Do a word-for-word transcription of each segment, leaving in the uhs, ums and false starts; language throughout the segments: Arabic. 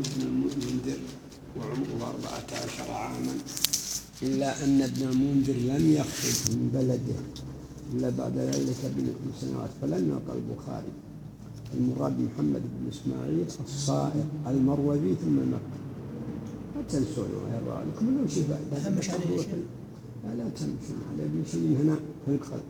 ابن المنذر وعمره أربعة عشر عاما، إلا أن ابن المنذر لم يخرج من بلده إلا بعد ذلك بسنوات، فلم يقل البخاري. المراد محمد بن إسماعيل الصائغ المروزي ثم المكي. لا تنسون يا رأى لكم لو شيء بعد همش عليه شيء. لا لا تنسون عليه شيء هنا في الخلق.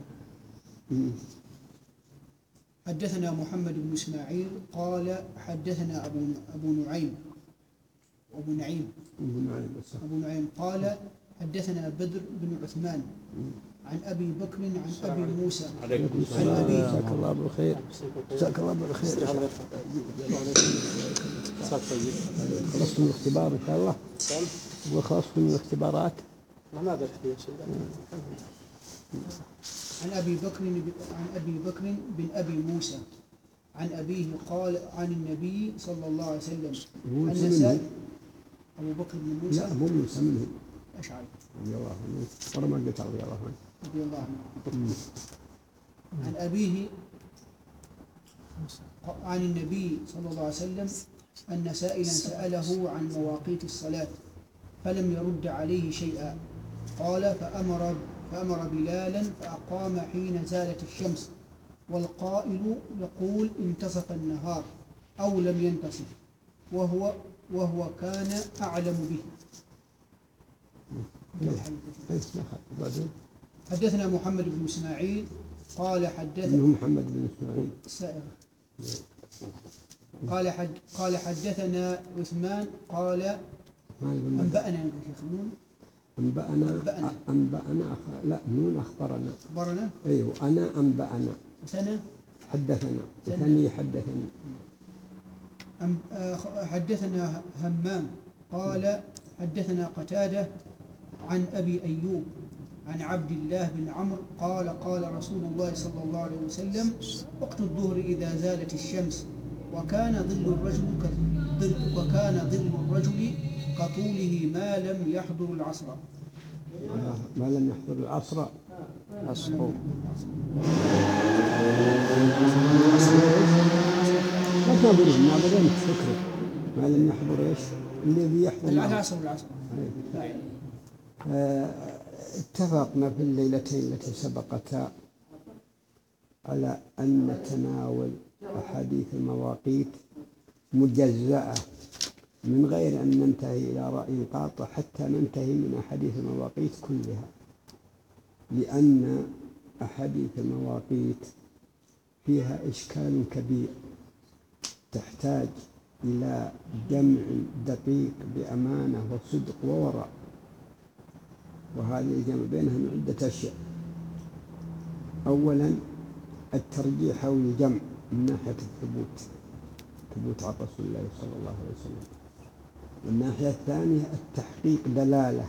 حدثنا محمد بن إسماعيل قال حدثنا أبو أبو نعيم أبو نعيم أبو نعيم أبو نعيم قال حدثنا بدر بن عثمان عن أبي بكر عن أبي موسى عن أبي. جزاك الله بالخير. جزاك الله بالخير. خلصتم من الاختبار إن شاء الله؟ وخلصتم من الاختبارات؟ ما أدري فيها شيء. عن أبي بكر عن أبي بكر بن أبي موسى عن أبيه قال عن النبي صلى الله عليه وسلم أن سأل أبو بكر بن موسى. لا أبو موسى منه أشعري رضي الله عنه. ورا ما قلت رضي الله عنه. رضي الله عنه. عن أبيه عن النبي صلى الله عليه وسلم أن سائلا سأله عن مواقيت الصلاة فلم يرد عليه شيئا. قال فأمر فأمر بلالا فأقام حين زالت الشمس، والقائل يقول انتصف النهار أو لم ينتصف، وهو وهو كان أعلم به. حدثنا محمد بن إسماعيل قال حدثنا محمد بن إسماعيل السائر قال حد قال حدثنا عثمان قال أنبأنا يا شيخ نون أنبأنا أنبأنا لا نون أخبرنا أخبرنا أيوه أنا أنبأنا سنة حدثنا ثاني حدثني. حدثنا همام قال حدثنا قتادة عن أبي أيوب عن عبد الله بن عمرو قال قال رسول الله صلى الله عليه وسلم وقت الظهر إذا زالت الشمس وكان ظل الرجل كظل وكان ظل الرجل كطوله ما لم يحضر العصر. ما لم يحضر العصر أصحو ما تقولون ما بدأت تفكروا ما لم يحضر إيش الذي يحضر العصر العصر. اتفقنا في الليلتين التي سبقتا على أن نتناول أحاديث المواقيت مجزأة من غير أن ننتهي إلى رأي قاطع حتى ننتهي من أحاديث المواقيت كلها، لأن أحاديث المواقيت فيها إشكال كبير تحتاج إلى جمع دقيق بأمانة وصدق وورع، وهذه الجمع بينها من عدة أشياء. أولا الترجيح أو الجمع من ناحية الثبوت ثبوت على رسول الله صلى الله عليه وسلم، والناحية الثانية التحقيق دلالة،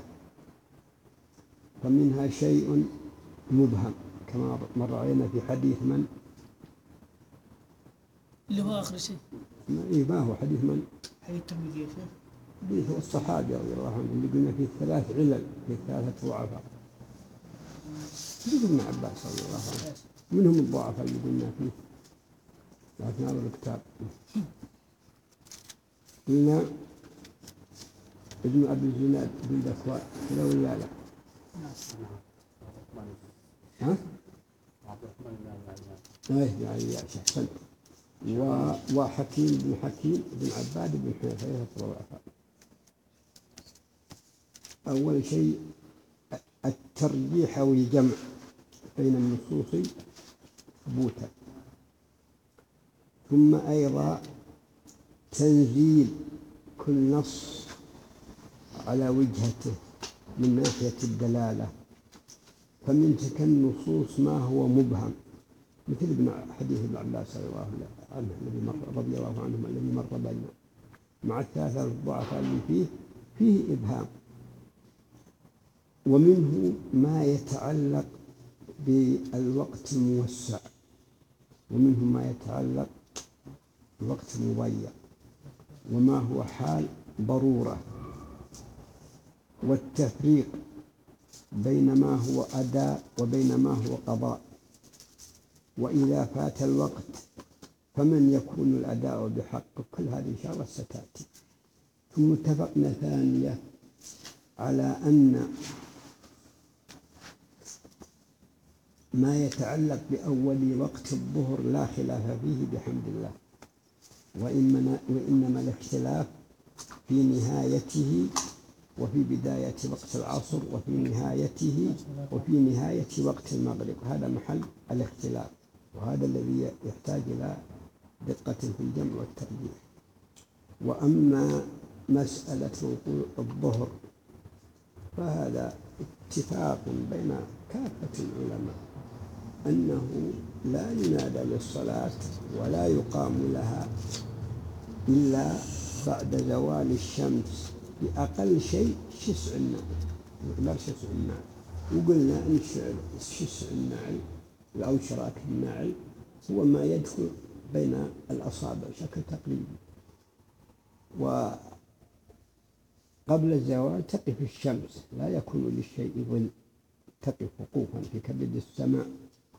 فمنها شيء مبهم كما مر علينا في حديث من اللي هو آخر شيء ما هو حديث من حديث الترمذي حديث الصحابي رضي الله عنه اللي قلنا فيه ثلاث علل فيه ثلاثة ضعفاء، حديث ابن عباس رضي الله عنه منهم الضعفاء اللي قلنا فيه لا تنالوا الكتاب. قلنا ابن أبي الزناد بن ذكوان كذا ولا لا؟ ها؟ ايه يعني يا شيخ حسن وحكيم بن حكيم بن عباد بن حنيفة الضعفاء. أول شيء الترجيح أو الجمع بين النصوص ثبوتا، ثم أيضا تنزيل كل نص على وجهته من ناحية الدلالة، فمن تلك النصوص ما هو مبهم مثل ابن حديث ابن عباس رضي الله عنه الذي مر رضي الله عنهما الذي مر بيننا مع الثلاثة الضعفاء اللي فيه فيه إبهام. ومنه ما يتعلق بالوقت الموسع، ومنه ما يتعلق بالوقت المضيق، وما هو حال ضرورة، والتفريق بين ما هو أداء وبين ما هو قضاء. وإذا فات الوقت فمن يكون الأداء بحق، كل هذه إن شاء الله ستأتي. ثم اتفقنا ثانية على أن ما يتعلق بأول وقت الظهر لا خلاف فيه بحمد الله، وإنما, وإنما الاختلاف في نهايته وفي بداية وقت العصر وفي نهايته وفي نهاية وقت المغرب، هذا محل الاختلاف، وهذا الذي يحتاج إلى دقة في الجمع والترجيح. وأما مسألة وقوع الظهر فهذا اتفاق بين كافة العلماء أنه لا ينادى للصلاة ولا يقام لها إلا بعد زوال الشمس بأقل شيء شسع النعل، مقدار شسع النعل. وقلنا إن شسع النعل أو شراك النعل هو ما يدخل بين الأصابع بشكل تقريبي، وقبل الزوال تقف الشمس، لا يكون للشيء ظل، تقف وقوفا في كبد السماء،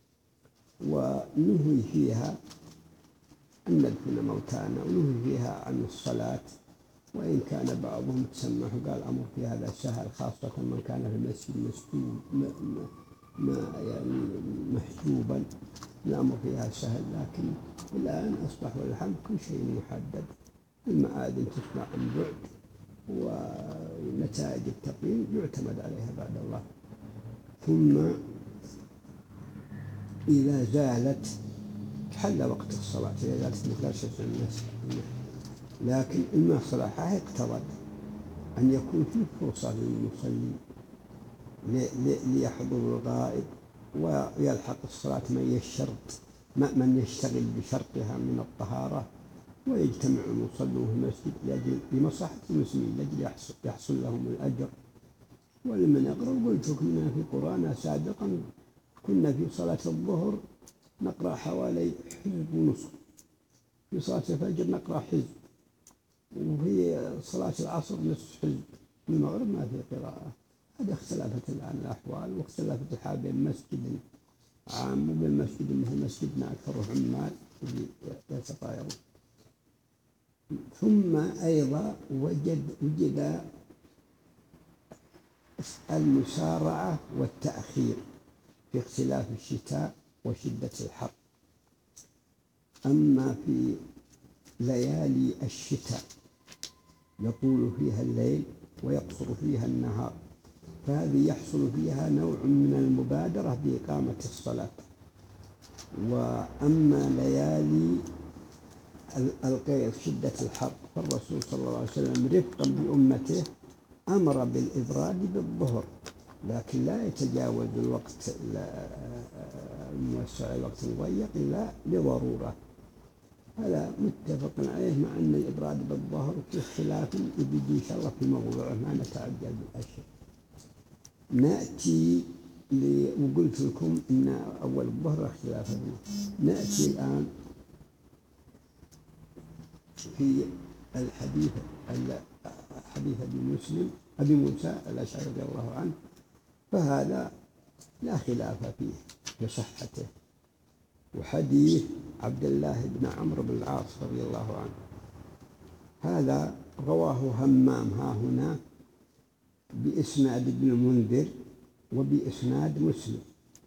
ونهي فيها أن ندفن موتانا، ونهي فيها عن الصلاة، وإن كان بعضهم تسمح قال أمر في هذا سهل، خاصة من كان في المسجد مسجود ما يعني محجوبا، الأمر فيها سهل. لكن الآن أصبح والحمد كل شيء محدد، المآذن تسمع عن بعد، ونتائج التقييم يعتمد عليها بعد الله. ثم إذا زالت حل وقت الصلاة، إذا زالت مقدار شسع الناس، لكن المصلحة اقتضت أن يكون فيه فرصة للمصلي ليحضر الغائب ويلحق الصلاة من يشترط من يشتغل بشرطها من الطهارة، ويجتمع المصلون في المسجد لأجل لمصلحة المسلمين لأجل يحصل لهم الأجر. ولمن يقرأ قلت كنا في قرآن سابقا كنا في صلاة الظهر نقرأ حوالي حزب ونصف، في صلاة الفجر نقرأ حزب، وفي صلاة العصر نصف حزب، في المغرب ما في قراءة. هذه اختلفت الآن الأحوال، واختلفت الحال بين مسجد عام وبين مسجد مثل مسجدنا أكثر عمال يتطايرون. ثم أيضا وجد وجد المسارعة والتأخير في اختلاف الشتاء وشدة الحر. أما في ليالي الشتاء يطول فيها الليل ويقصر فيها النهار، فهذه يحصل فيها نوع من المبادرة بإقامة الصلاة. وأما ليالي القيظ شدة الحر فالرسول صلى الله عليه وسلم رفقا بأمته أمر بالإبراد بالظهر، لكن لا يتجاوز الوقت الموسع الوقت المضيق إلا لضرورة. هذا متفق عليه، مع أن الإبراد بالظهر في اختلاف يبدي إن شاء الله في موضوعه، ما نتعجل بالأشياء. نأتي وقلت لكم إن أول الظهر اختلاف فيه. نأتي الآن في الحديث حديث أبي مسلم أبي موسى الأشعري رضي الله عنه، فهذا لا خلاف فيه بصحته. وحديث عبد الله بن عمرو بن العاص رضي الله عنه هذا رواه همام ها هنا بإسناد ابن المنذر وبإسناد مسلم.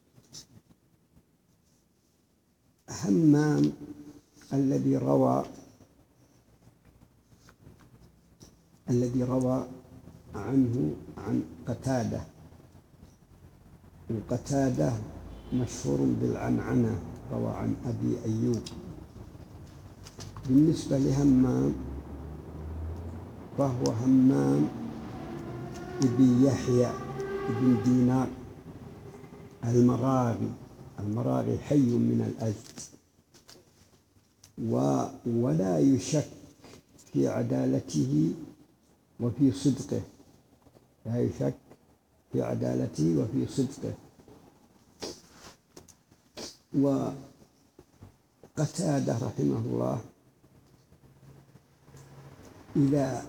همام الذي روى الذي روى عنه عن قتادة، وقتادة مشهور بالعنعنة، روى عن أبي أيوب. بالنسبة لهمام فهو همام ابن يحيى ابن دينار المراغي المراغي حي من الأزد، ولا يشك في عدالته وفي صدقه، لا يشك في عدالته وفي صدقه. وقتادة رحمه الله إذا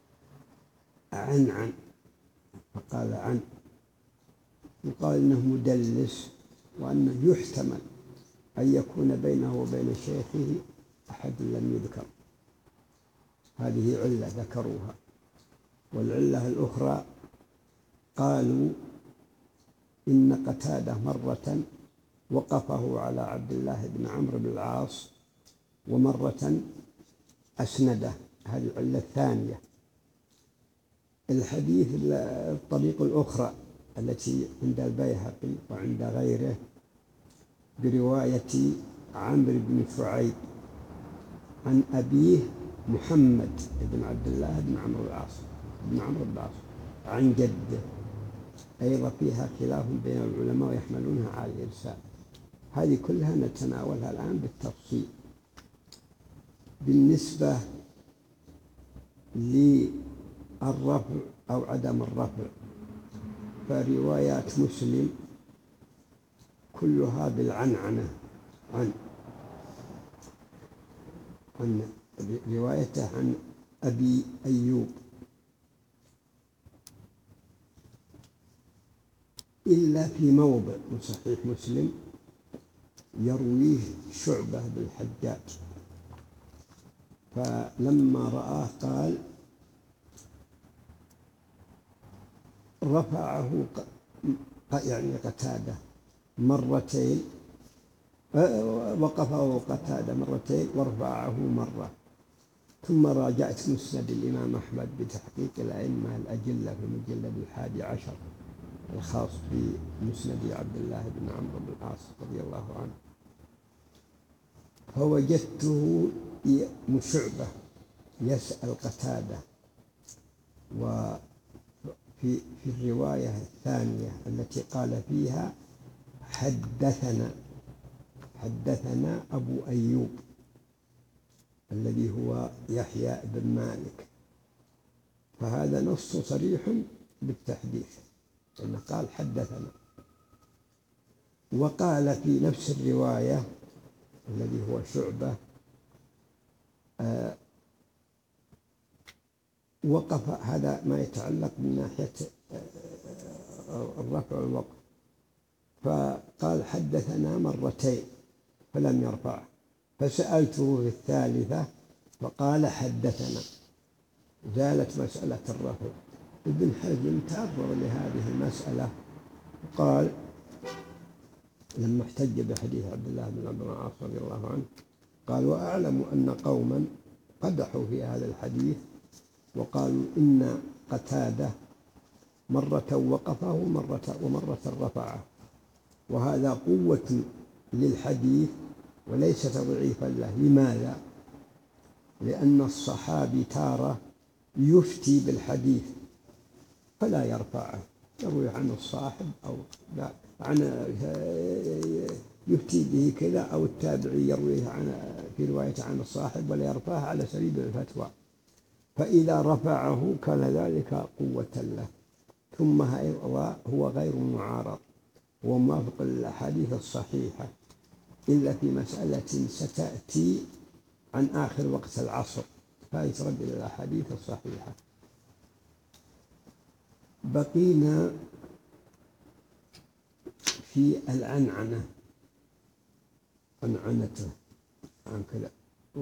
عن عن فقال عن، يقال إنه مدلس، وأنه يحتمل أن يكون بينه وبين شيخه أحد لم يذكر. هذه علة ذكروها. والعلة الأخرى قالوا إن قتادة مرة وقفه على عبد الله بن عمرو بن العاص ومرة أسنده. هذه العلة الثانية. الحديث الطريق الأخرى التي عند البيهقي وعند غيره برواية عمرو بن شعيب عن أبيه محمد بن عبد الله بن عمرو العاص بن عمرو بن العاص عن جده، أيضا فيها خلاف بين العلماء ويحملونها على الإرسال. هذه كلها نتناولها الآن بالتفصيل. بالنسبة للرفع أو عدم الرفع فروايات مسلم كلها بالعنعنة عن عن روايته عن أبي أيوب، إلا في موضع من صحيح مسلم يرويه شعبة بالحجاج، فلما رآه قال رفعه يعني قتادة مرتين، وقفه قتادة مرتين ورفعه مرة. ثم راجعت مسند الإمام أحمد بتحقيق الأئمة الأجلة في المجلد الحادي عشر الخاص بمسند عبد الله بن عمرو بن العاص رضي الله عنه، فوجدته مشعبة يسأل قتادة. وفي في الرواية الثانية التي قال فيها حدثنا حدثنا أبو أيوب الذي هو يحيى بن مالك، فهذا نص صريح بالتحديث لأنه قال حدثنا. وقال في نفس الرواية الذي هو شعبة آه وقف، هذا ما يتعلق من ناحية آه الرفع والوقف، فقال حدثنا مرتين فلم يرفعه، فسألته في الثالثة فقال حدثنا، زالت مسألة الرفع. ابن حزم تعرض لهذه المسألة وقال لما احتج بحديث عبد الله بن عمرو بن العاص رضي الله عنه قال وأعلم أن قوما قدحوا في هذا الحديث وقالوا إن قتادة مرة وقفه مرة ومرة رفعه، وهذا قوة للحديث وليس تضعيفا له. لماذا؟ لأن الصحابي تارة يفتي بالحديث فلا يرفعه، يروي عن الصاحب أو لا عن يفتي به كذا، أو التابعي يرويه عن في رواية عن الصاحب ولا يرفعه على سبيل الفتوى، فإذا رفعه كان ذلك قوة له. ثم هو غير معارض وموافق للأحاديث الصحيحة إلا في مسألة ستأتي عن آخر وقت العصر، فيترد إلى الأحاديث الصحيحة. بقينا في العنعنة، عنعنته عن كذا،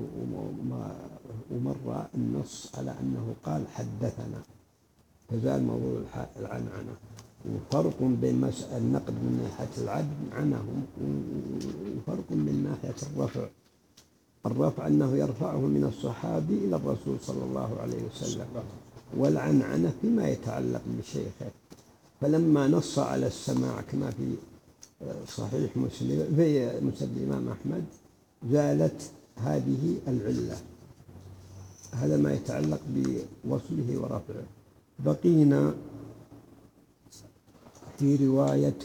ومر النص على أنه قال حدثنا، فزال موضوع العنعنة. وفرق بين مسألة النقد من ناحية العدل عنهم، وفرق من ناحية الرفع. الرفع أنه يرفعه من الصحابي إلى الرسول صلى الله عليه وسلم، والعنعنة فيما يتعلق بشيخه. فلما نص على السماع كما في صحيح مسلم في مسند الإمام أحمد زالت هذه العلة. هذا ما يتعلق بوصله ورفعه. بقينا في رواية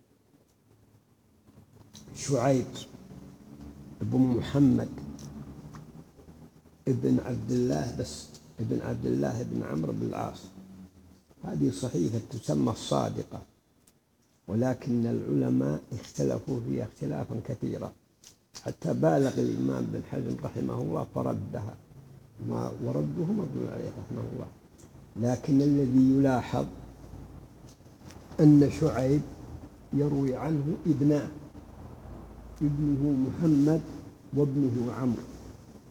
شعيب بن محمد ابن عبد الله بس ابن عبد الله بن عمرو بن العاص. هذه صحيفة تسمى الصادقة، ولكن العلماء اختلفوا فيها اختلافا كثيرا حتى بالغ الإمام بن حزم رحمه الله فردها، ورده مردود عليه رحمه الله. لكن الذي يلاحظ أن شعيب يروي عنه ابناه، ابنه محمد وابنه عمرو،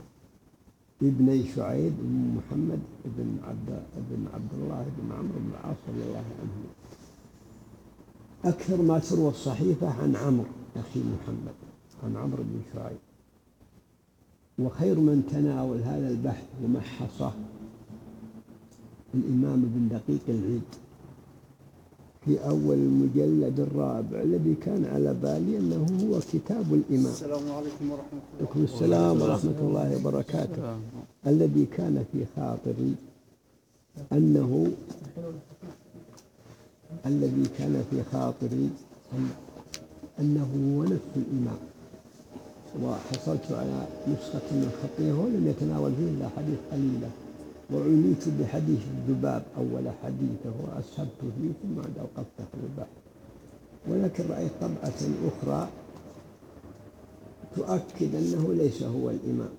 ابني شعيب بن محمد بن عبد بن عبد الله بن عمرو بن العاص رضي الله عنه. أكثر ما تروى الصحيفة عن عمرو أخي محمد، عن عمرو بن شعيب. وخير من تناول هذا البحث ومحصه الإمام ابن دقيق العيد في أول المجلد الرابع، الذي كان على بالي أنه هو كتاب الإمام. السلام عليكم ورحمة الله. عليكم السلام ورحمة الله وبركاته. الذي كان في خاطري أنه الذي كان في خاطري أنه هو نفس الإمام، وحصلت على نسخة من خطيه ولم يتناول فيه إلا حديث قليلة، وعنيت بحديث الذباب أول حديثه وأسهبت فيه ثم عاد أوقفته في البحث. ولكن رأيت طبعة أخرى تؤكد أنه ليس هو الإمام،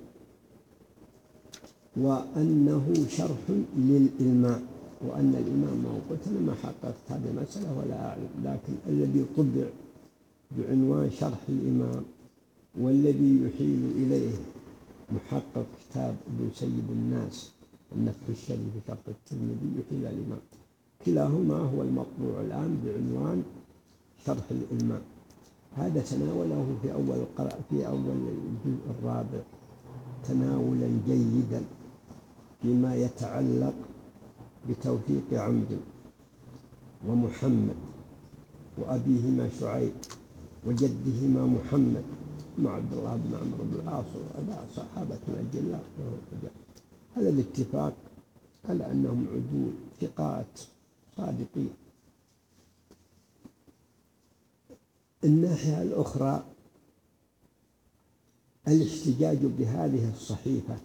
وأنه شرح للإمام، وأن الإمام موقوت. أنا ما حققت هذه المسألة ولا أعلم، لكن الذي طبع بعنوان شرح الإمام والذي يحيل إليه محقق كتاب ابن سيد الناس النفح الشريف شرح الترمذي يحيل الإمام، كلاهما هو المطبوع الآن بعنوان شرح الإمام. هذا تناوله في أول القراءة في أول الجزء الرابع تناولا جيدا فيما يتعلق بتوفيق عمد ومحمد وأبيهما شعيب وجدهما محمد مع عبد الله بن عمرو بن العاص، وهذا صحابة الجلاء. هذا الاتفاق على أنهم عدول ثقات صادقين. الناحية الأخرى الاحتجاج بهذه الصحيفة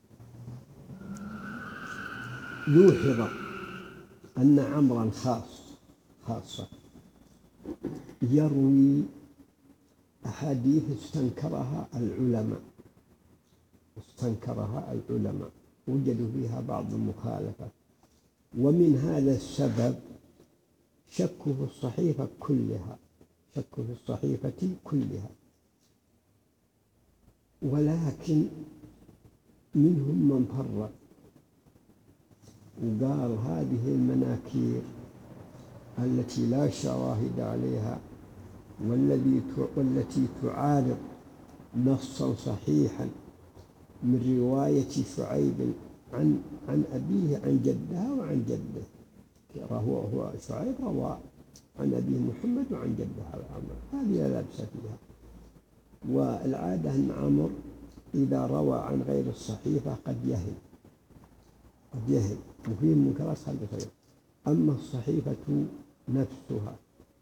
يوحظ أن عمرا خاص خاصة يروي أحاديث استنكرها العلماء استنكرها العلماء وجدوا فيها بعض المخالفة، ومن هذا السبب شكوا في الصحيفة كلها شكوا في الصحيفة كلها ولكن منهم من فرق وقال هذه المناكير التي لا شواهد عليها والذي والتي تعارض نصا صحيحا من رواية شعيب عن عن أبيه عن جدها وعن جده. هو هو شعيب روى عن أبيه محمد وعن جدها عمرو، هذه لا لبس فيها. والعادة أن عمرو إذا روى عن غير الصحيفة قد يهم قد يهم وفيه منكرات خلف. أما الصحيفة نفسها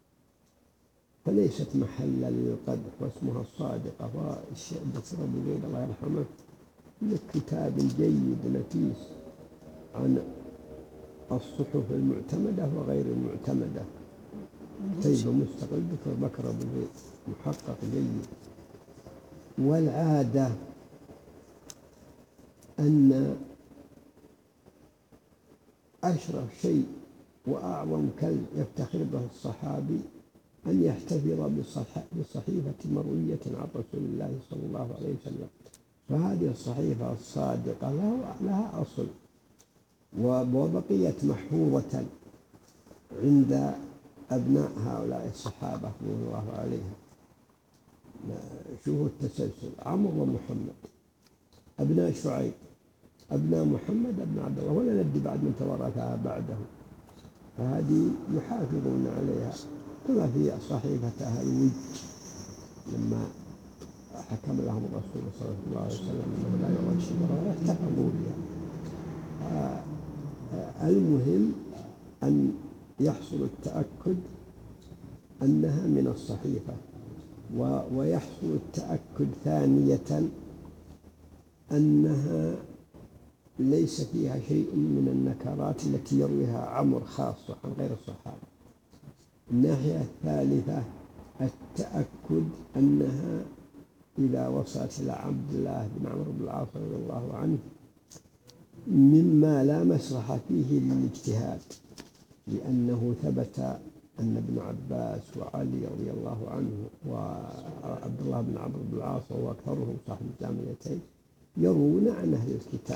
فليست محلا للقدر واسمها الصادقة. والشيخ بكر بن زيد الله يرحمه له كتاب جيد نفيس عن الصحف المعتمدة وغير المعتمدة، كتاب مستقل بكر بكر بن زيد محقق جيد. والعادة أن أشرف شيء وأعظم كلب يفتخر به الصحابي أن يحتفظ بصحيفة مروية عن رسول الله صلى الله عليه وسلم. فهذه الصحيفة الصادقة لها أصل وبقيت محفوظة عند أبناء هؤلاء الصحابة رضي الله عليهم. شوفوا التسلسل: عمرو ومحمد أبناء شعيب أبناء محمد أبناء عبد الله، ولا ندري بعد من تورثها بعده، فهذه يحافظون عليها. كما في صحيفة أهل الود لما حكم لهم الرسول صلى الله عليه وسلم أنه لا يرد شبرا احتفظوا بها. المهم أن يحصل التأكد أنها من الصحيفة، ويحصل التأكد ثانية أنها ليس فيها شيء من النكرات التي يرويها عمرو خاصة عن غير الصحابة. الناحية الثالثة التأكد أنها إذا وصلت إلى عبد الله بن عمرو بن العاص رضي الله عنه مما لا مسرح فيه للاجتهاد، لأنه ثبت أن ابن عباس وعلي رضي الله عنه وعبد الله بن عمرو بن العاص وهو أكثرهم صاحب الجامعتين يروون عن أهل الكتاب.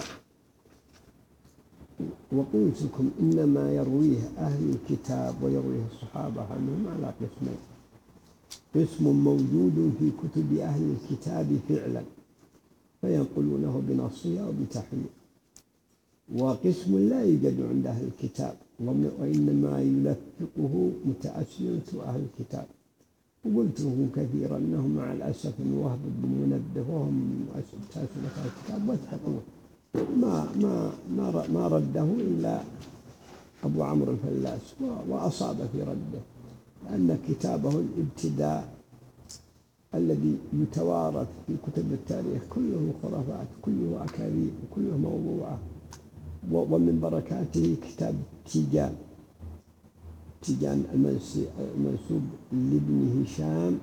وقلت لكم إنما يرويه أهل الكتاب ويرويه الصحابة عنهم على قسمين: قسم موجود في كتب أهل الكتاب فعلا فينقلونه بنصه أو بتحريف، وقسم لا يوجد عند أهل الكتاب وإنما يلفقه متأسلة أهل الكتاب. وقلت لكم كثيرا أنهم مع الأسف وهب بن منبه وهم أساتذة أهل الكتاب وثقوه، ما ما ما ما رده إلا أبو عمرو الفلاس وأصاب في رده، لأن كتابه الابتداء الذي يتوارث في كتب التاريخ كله خرافات، كله أكاذيب، كله موضوعة. ومن بركاته كتاب تيجان تيجان المنسوب لابن هشام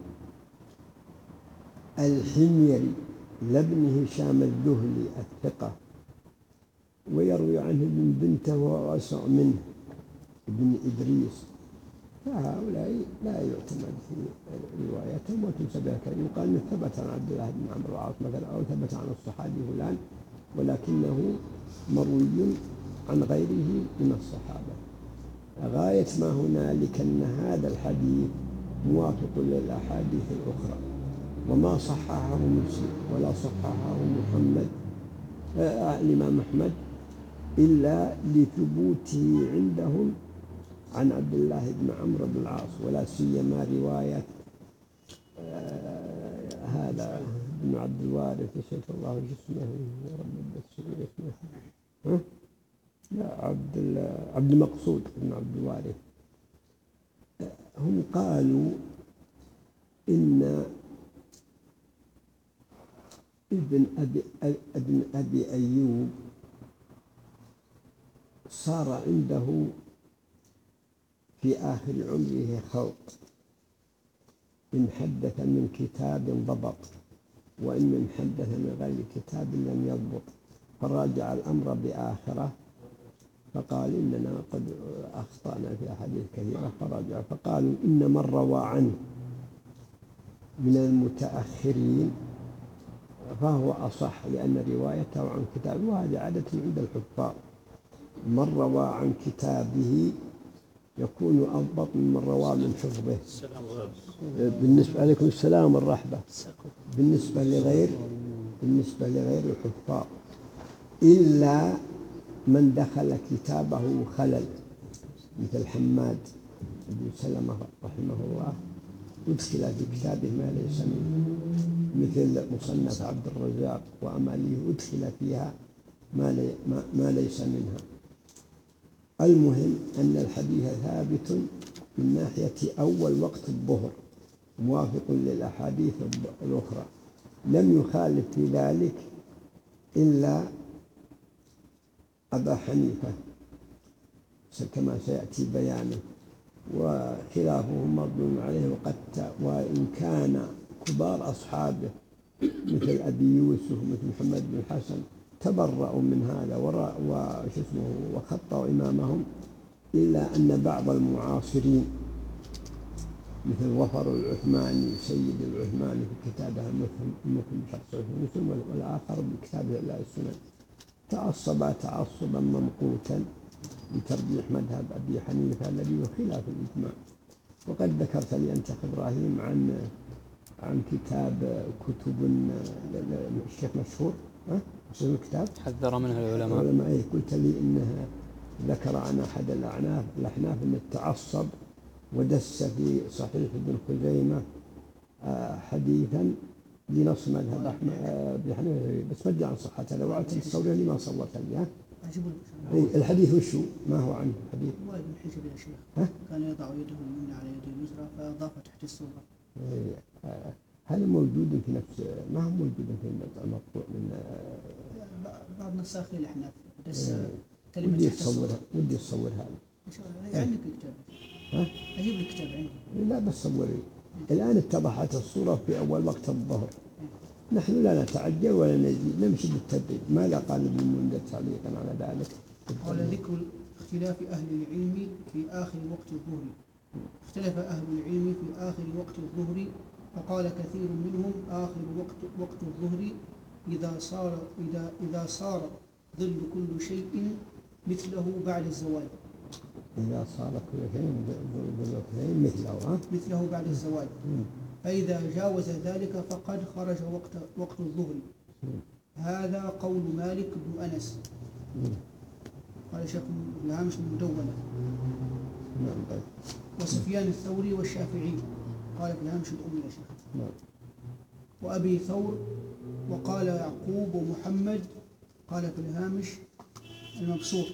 الحميري لابن هشام الذهلي الثقة، ويروي عنه ابن بنته وأوسع منه ابن إدريس. فهؤلاء لا يعتمد في روايتهم وتنسب لهم، يقال أنه ثبت عن عبد الله بن عمرو العاص مثلا أو ثبت عن الصحابي فلان، ولكنه مروي عن غيره من الصحابة. غاية ما هنالك أن هذا الحديث موافق للأحاديث الأخرى، وما صححه مسلم ولا صححه محمد آه الإمام أحمد إلا لثبوته عندهم عن عبد الله بن عمرو بن العاص، ولا سيما رواية آه هذا بن عبد الوارث نسيت الله اسمه يا رب السوري اسمه ها؟ لا عبد عبد المقصود بن عبد الوارث. هم قالوا إن ابن أبي ابن أبي أيوب صار عنده في آخر عمره خلق، إن حدث من كتاب ضبط وإن من حدث من غير كتاب لم يضبط، فراجع الأمر بآخرة فقال إننا قد أخطأنا في أحاديث كثيرة، فراجع فقالوا إن من روى عنه من المتأخرين فهو أصح لأن روايته عن كتابه، وهذه عادة عند الحفاظ، من روى عن كتابه يكون أضبط من روى من حفظه. بالنسبة عليكم السلام والرحمة. بالنسبة لغير بالنسبة لغير الحفاظ إلا من دخل كتابه خلل، مثل حماد بن سلمة رحمه الله أدخل في كتابه ما ليس منه، مثل مصنف عبد الرزاق وأماليه أدخل فيها ما, لي ما, ما ليس منها. المهم أن الحديث ثابت من ناحية أول وقت الظهر موافق للأحاديث الأخرى، لم يخالف في ذلك إلا أبا حنيفة كما سيأتي بيانه، وخلافه مردود عليه، وقد وإن كان كبار أصحابه مثل أبي يوسف مثل محمد بن الحسن تبرأوا من هذا وش اسمه وخطوا إمامهم، إلا أن بعض المعاصرين مثل ظفر العثماني سيد العثماني في كتابه المفهم شرح صحيح مسلم، والآخر بكتابه إعلام السنن تعصب تعصبا ممقوتا لترجيح مذهب أبي حنيفة الذي هو خلاف الإجماع. وقد ذكرت لي أنت إبراهيم عن عن كتاب كتب الشيخ مشهور ها اسمه الكتاب حذر منها العلماء. العلماء إيه قلت لي إنها ذكر عن أحد الأعناف الأحناف أن التعصب ودس في صحيح ابن خزيمة حديثا لنص مذهب أحمد حنيفة، بس ما ادري عن صحته، لو أعطي الصورة لي ما صورت لي. الحديث وشو ما هو عنه الحديث؟ هو ابن حجر يا شيخ كان يضع يده اليمنى على يده اليسرى فأضاف تحت الصورة. هذا موجود في نفس ما هو موجود في المقطوع من بعض نساخي الأحناف بس كلمة ودي تصورها ودي تصور هذا. عندك الكتاب؟ ها؟ أجيب لك كتاب عندي. لا بس صوري. الآن اتضحت الصورة في أول وقت الظهر. نحن لا نتعجل ولا نزيد، نمشي بالتدريج، ما لا قال ابن المنذر تعليقا على ذلك. قال ذكر اختلاف أهل العلم في آخر وقت الظهر. اختلف أهل العلم في آخر وقت الظهر، فقال كثير منهم آخر وقت وقت الظهر إذا صار إذا إذا صار ظل كل شيء مثله بعد الزوال. إذا صار كل شيء ظل مثله مثله بعد الزوال. فإذا جاوز ذلك فقد خرج وقت وقت الظهر. هذا قول مالك بن أنس. قال شيخ الهامش المدونة. وسفيان الثوري والشافعي قال في الهامش الأم يا شيخ. وأبي ثور وقال يعقوب ومحمد قال في الهامش المبسوط.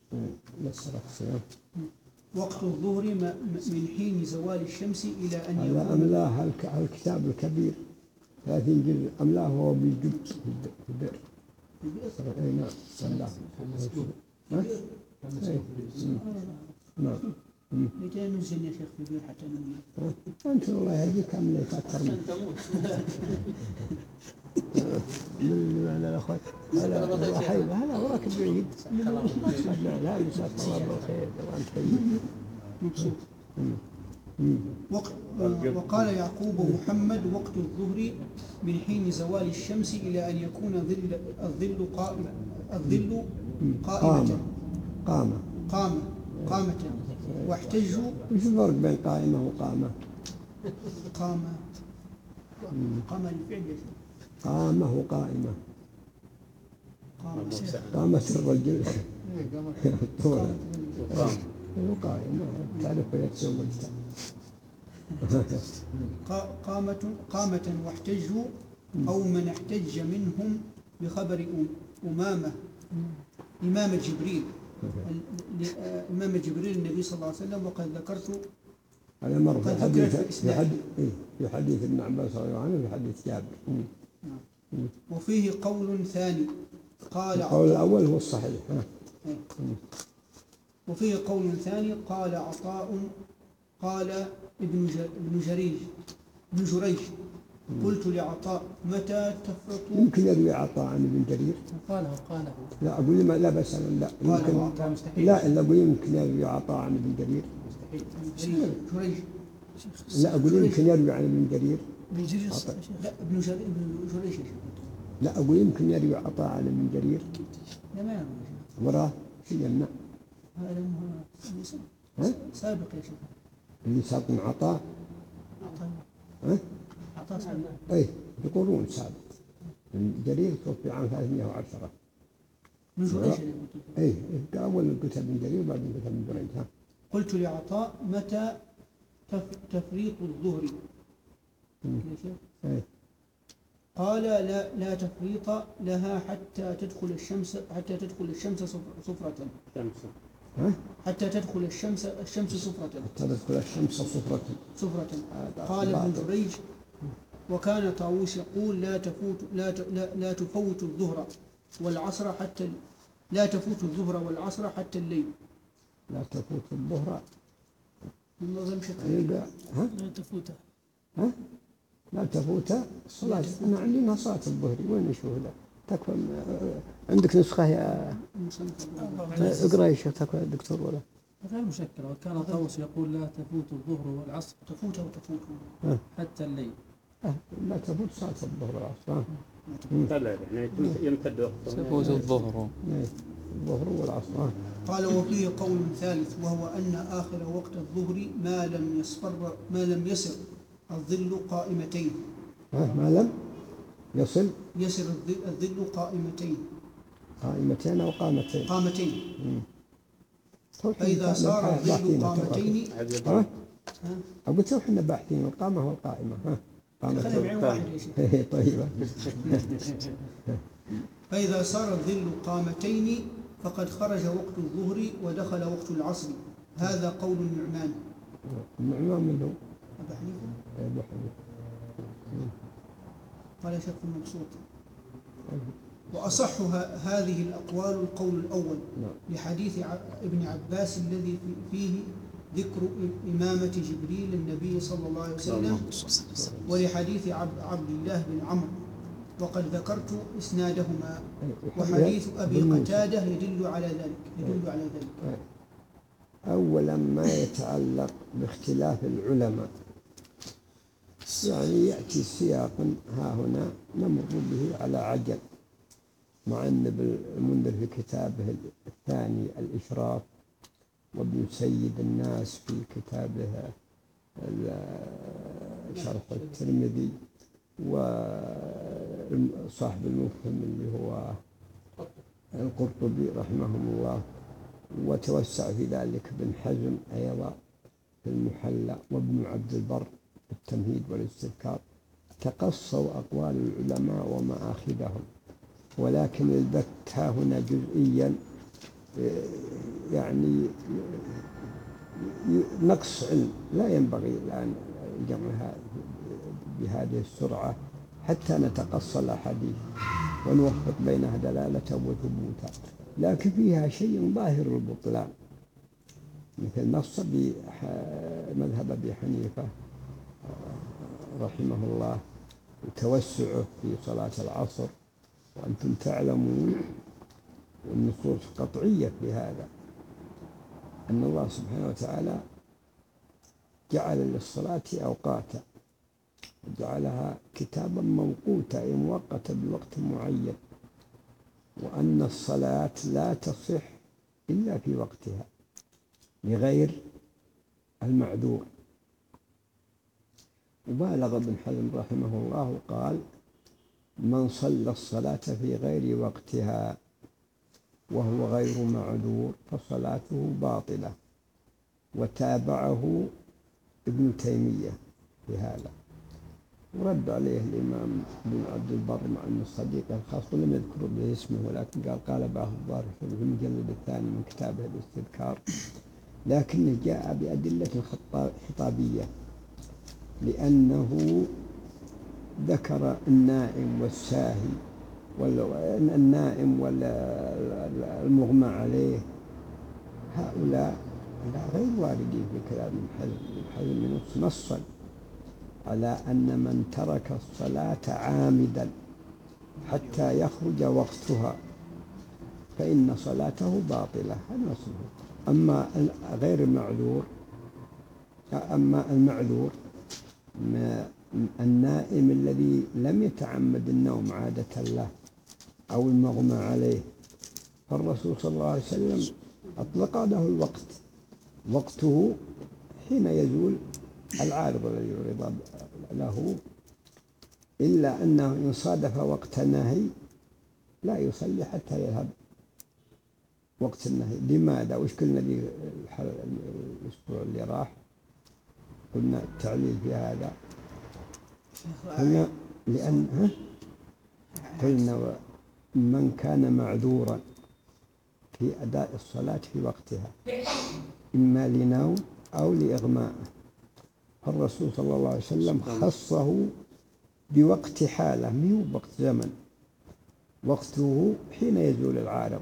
وقت الظهر من حين زوال الشمس إلى أن يكون. أملاه الكتاب الكبير ثلاثين جزء أملاه وهو بالجب في البئر. أي نعم أملاه. نعم. ليتنا ننزل يا شيخ في البئر حتى نملي. أنت الله يهديك أم ليك أكثر منك. من معنى الأخوات هلا هو حي هلا هو راكب بعيد. لا لا يسعد الله بالخير وأنت طيب. مبسوط. وقت وقال يعقوب ومحمد وقت الظهر من حين زوال الشمس إلى أن يكون ظل الظل قائمة الظل قائمة قامة قامة قامة واحتجوا. وش الفرق بين قائمة وقامة؟ قامة قامة الفعل يا شيخ. قامة وقائمة. قامة قامة الرجل طولة وقائمة تعرف يتسوى مجتمع. قامة قامة واحتجوا أو من احتج منهم بخبر أمامة إمام جبريل إمام جبريل النبي صلى الله عليه وسلم. وقد ذكرت على مرة في حديث في حديث في حديث ابن عباس رضي الله عنه في حديث جابر. وفيه قول ثاني قال القول الأول هو الصحيح. وفيه قول ثاني قال عطاء قال ابن ابن جريج ابن جريج قلت لعطاء متى تفرط. يمكن يروي عطاء عن ابن جرير. قاله قاله لا أقول ما لا بس لا يمكن لا إلا أقول يمكن يروي عطاء عن ابن جرير. جريج. لا أقول يمكن يروي عن ابن جرير. ابن جرير لا ابن جرير ابن جريج. لا أقول يمكن يروي عطاء عن ابن جرير. لا ما يروي. وراه شيء يمنع. هذا ها؟ سابق يا شيخ. اللي سابق من عطاء. عطاء. ها؟ عطاء سابق. أي بقرون سابق. جرير توفي عام ثلاثمائة وعشرة. من جريج. أي أول كتب ابن جرير وبعدين كتب ابن جريج. ها. قلت لعطاء متى تفريط الظهر. أي. قال لا لا تفريط لها حتى تدخل الشمس حتى تدخل الشمس صفرة. ها؟ حتى تدخل الشمس الشمس صفرة. حتى تدخل الشمس صفرة. صفرة. قال ابن جريج وكان طاووس يقول لا تفوت لا لا, لا تفوت الظهر والعصر حتى لا تفوت الظهر والعصر حتى الليل. لا تفوت الظهر. النظام ها؟ لا تفوت. ها؟ لا تفوت الصلاة. أنا عندنا صلاة الظهر وين نشوف لا تكفى. عندك نسخة يا اقرأ يا شيخ تكفى الدكتور ولا غير مشكلة. وكان طاووس يقول لا تفوت الظهر والعصر تفوت وتفوت حتى الليل. لا تفوت صلاة الظهر والعصر. لا يعني يمتد وقته. تفوت الظهر الظهر والعصر. قال وفيه قول ثالث وهو أن آخر وقت الظهر ما لم يصفر ما لم يسر الظل قائمتين. ها ما لم يصل يسر الظل قائمتين. قائمتين أو قامتين. قامتين. فإذا صار الظل قامتين. ها؟ أقول تو إحنا باحثين القامة والقائمة. ها قامتين. طيب. فإذا صار الظل قامتين فقد خرج وقت الظهر ودخل وقت العصر. هذا قول النعمان. النعمان من هو؟ أبو حنيفة. أبو حنيفة. قال شيخ المبسوط. وأصح هذه الأقوال القول الأول لحديث ابن عباس الذي فيه ذكر إمامة جبريل النبي صلى الله عليه وسلم ولحديث عبد الله بن عمرو وقد ذكرت إسنادهما. وحديث أبي قتادة يدل على ذلك يدل على ذلك. أولا ما يتعلق باختلاف العلماء يعني يأتي سياق ها هنا نمر به على عجل، مع أن ابن المنذر في كتابه الثاني الإشراف، وابن سيد الناس في كتابه شرح الترمذي، وصاحب المفهم اللي هو القرطبي رحمهم الله، وتوسع في ذلك ابن حزم أيضا في المحلى، وابن عبد البر في التمهيد والاستذكار، تقصوا أقوال العلماء ومآخذهم، ولكن البت ها هنا جزئيا يعني نقص علم، لا ينبغي الآن جمعها بهذه السرعة حتى نتقصى الأحاديث ونوفق بينها دلالة وثبوتا، لكن فيها شيء ظاهر البطلان، مثل نص مذهب أبي حنيفة رحمه الله وتوسعه في صلاة العصر، وأنتم تعلمون والنصوص قطعية في هذا، أن الله سبحانه وتعالى جعل للصلاة أوقاتا، وجعلها كتابا موقوتا أي مؤقتا بوقت معين، وأن الصلاة لا تصح إلا في وقتها لغير المعذور. وبالغ ابن حزم رحمه الله قال: من صلى الصلاة في غير وقتها وهو غير معذور فصلاته باطلة. وتابعه ابن تيمية في هذا، ورد عليه الإمام ابن عبد البر مع أن الصديق الخاص ولم يذكر به اسمه، ولكن قال قال بعض الظاهر في المجلد الثاني من كتابه الاستذكار، لكنه جاء بأدلة خطابية، لأنه ذكر النائم والساهي والنائم والمغمى عليه، هؤلاء لا غير واردين في كلام ابن حزم. ابن حزم ينص نصا على أن من ترك الصلاة عامدا حتى يخرج وقتها فإن صلاته باطلة، هذا نصه. أما غير المعذور، أما المعذور النائم الذي لم يتعمد النوم عادة له أو المغمى عليه، فالرسول صلى الله عليه وسلم أطلق له الوقت، وقته حين يزول العارض الذي يعرض له، إلا أنه إن صادف وقت النهي لا يصلي حتى يذهب وقت النهي. لماذا؟ وش قلنا ذي الأسبوع اللي راح؟ قلنا التعليل في هذا، قلنا لأن قلنا من كان معذورا في أداء الصلاة في وقتها إما لنوم أو لإغماء، فالرسول صلى الله عليه وسلم خصه بوقت حالة، مو بوقت زمن، وقته حين يزول العارض،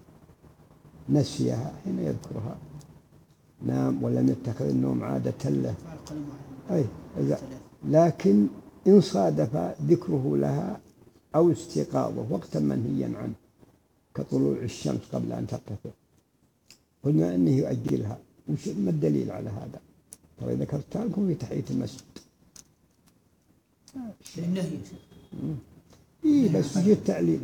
نسيها حين يذكرها، نام ولم يتخذ النوم عادة له، أي لكن إن صادف ذكره لها أو استيقاظه وقتا منهيا عنه كطلوع الشمس قبل أن ترتفع، قلنا أنه يؤجلها. وش ما الدليل على هذا؟ ترى ذكرتها لكم في تحية المسجد. النهي. إيه بس في التعليل.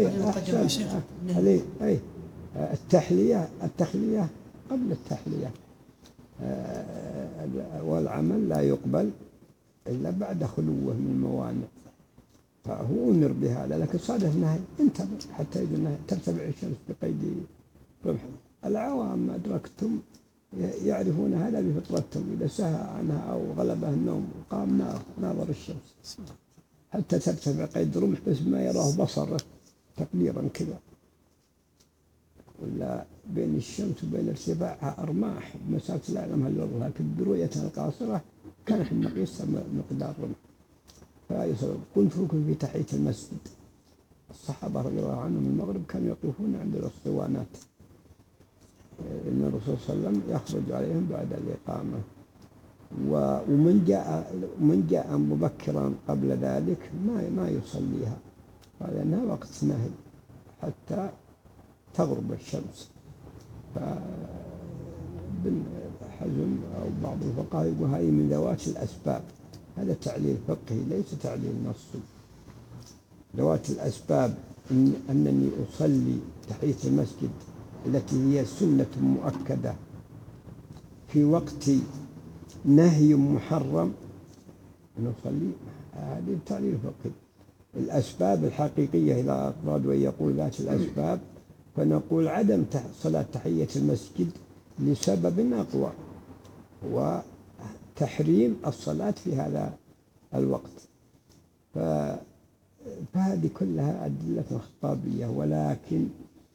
أي أي التحلية التخلية قبل التحلية، والعمل لا يقبل إلا بعد خلوه من الموانع، فهو أمر بهذا، لكن صادف نهي انتبه حتى إذا النهي ترتفع الشمس بقيد رمح. العوام أدركتم يعرفون هذا بفطرتهم، إذا سهى عنها أو غلبه النوم قام ناظر الشمس حتى ترتفع قيد رمح بس ما يراه بصره تقديرا كذا، ولا بين الشمس وبين ارتفاعها أرماح مسافة لا يعلمها إلا الله، لكن برؤيتها القاصرة كان احنا نقيسها مقدار رمح. فيصل قلت لكم في تحية المسجد الصحابة رضي الله عنهم المغرب كانوا يقفون عند الأسطوانات، إن الرسول صلى الله عليه وسلم يخرج عليهم بعد الإقامة، ومن جاء من جاء مبكرا قبل ذلك ما ما يصليها، لأنها وقت نهي حتى تغرب الشمس. فابن حزم أو بعض الفقهاء يقول هذه من ذوات الأسباب، هذا تعليل فقهي ليس تعليل نصي. ذوات الأسباب إن أنني أصلي تحية المسجد التي هي سنة مؤكدة في وقت نهي محرم نصلي، هذه تعليل فقهي. الأسباب الحقيقية إذا أراد أن يقول ذات الأسباب فنقول عدم صلاة تحية المسجد لسبب أقوى وتحريم الصلاة في هذا الوقت. فهذه كلها أدلة خطابية، ولكن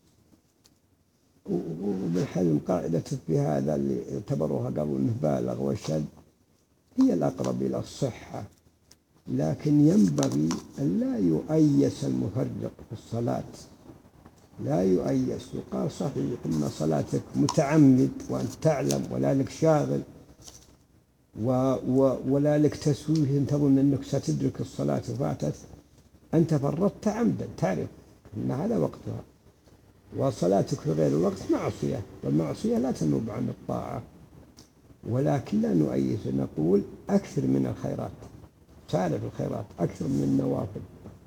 وبالحلم قاعدة في هذا اللي اعتبروها قبل مبالغ وشد هي الأقرب إلى الصحة، لكن ينبغي أن لا يؤيس المفرق في الصلاة، لا يؤيس. يقال صحيح إن صلاتك متعمد وأنت تعلم ولا لك شاغل و و ولا لك تسويه تظن أنك ستدرك الصلاة وفاتت، أنت فرطت عمدا تعرف أن هذا وقتها، وصلاتك في غير الوقت معصية، والمعصية لا تنوب عن الطاعة. ولكن لا نؤيس، نقول أكثر من الخيرات، سارع في الخيرات أكثر من النوافل،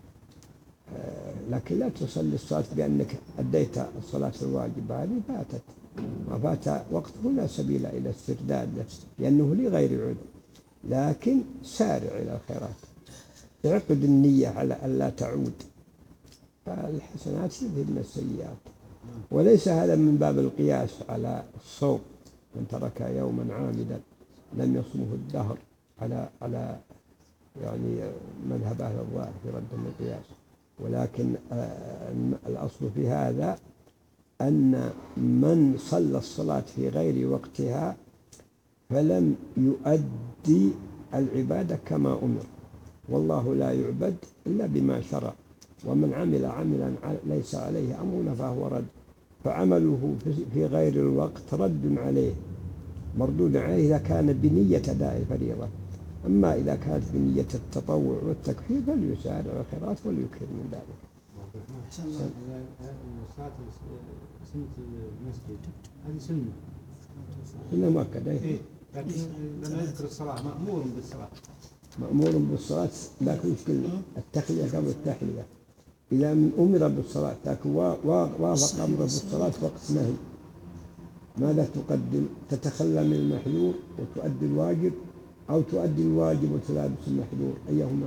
لكن لا تصلي الصلاة بأنك أديت الصلاة الواجبة، هذه فاتت، ما فات وقته لا سبيل إلى استرداد لأنه لغير عذر، لكن سارع إلى الخيرات، اعقد النية على ألا تعود، فالحسنات يذهبن السيئات. وليس هذا من باب القياس على الصوم، من ترك يوما عامدا لم يصمه الدهر على على يعني مذهب أهل الظاهر في رد من القياس، ولكن الأصل في هذا أن من صلى الصلاة في غير وقتها فلم يؤدي العبادة كما أمر، والله لا يعبد إلا بما شرع، ومن عمل عملا ليس عليه أمرنا فهو رد، فعمله في غير الوقت رد عليه مردود عليه إذا كان بنية أداء الفريضة. أما إذا كانت بنية التطوع والتكفير فليسارع الخيرات وليكثر من ذلك. أحسن الله. صلاة سنة المسجد هذه سنة سنة مؤكدة. إيه. لكن لما يذكر الصلاة مأمور بالصلاة. مأمور بالصلاة، لكن مشكلة التحلية قبل التحلية. إذا من أمر بالصلاة لكن وافق أمر بالصلاة وقت نهي، ماذا تقدم؟ تتخلى من المحذور وتؤدي الواجب، أو تؤدي الواجب وتلابس المحذور، أيهما؟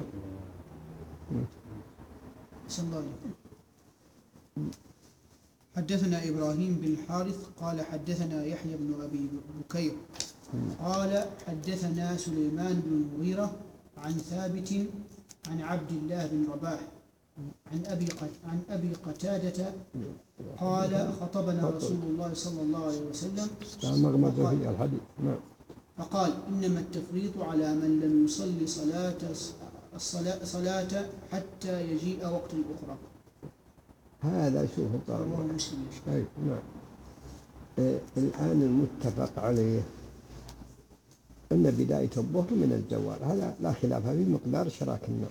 صلى الله عليه وسلم. حدثنا إبراهيم بن الحارث قال حدثنا يحيى بن أبي بكير قال حدثنا سليمان بن المغيرة عن ثابت عن عبد الله بن رباح عن أبي عن أبي قتادة قال خطبنا رسول الله صلى الله عليه وسلم فقال, الحديث. نعم. فقال إنما التفريط على من لم يصلي صلاة الصلاة صلاة حتى يجيء وقت الأخرى. هذا شوف رواه مسلم. أي نعم. إيه الآن المتفق عليه أن بداية الظهر من الزوال، هذا لا خلاف في مقدار شراك النار.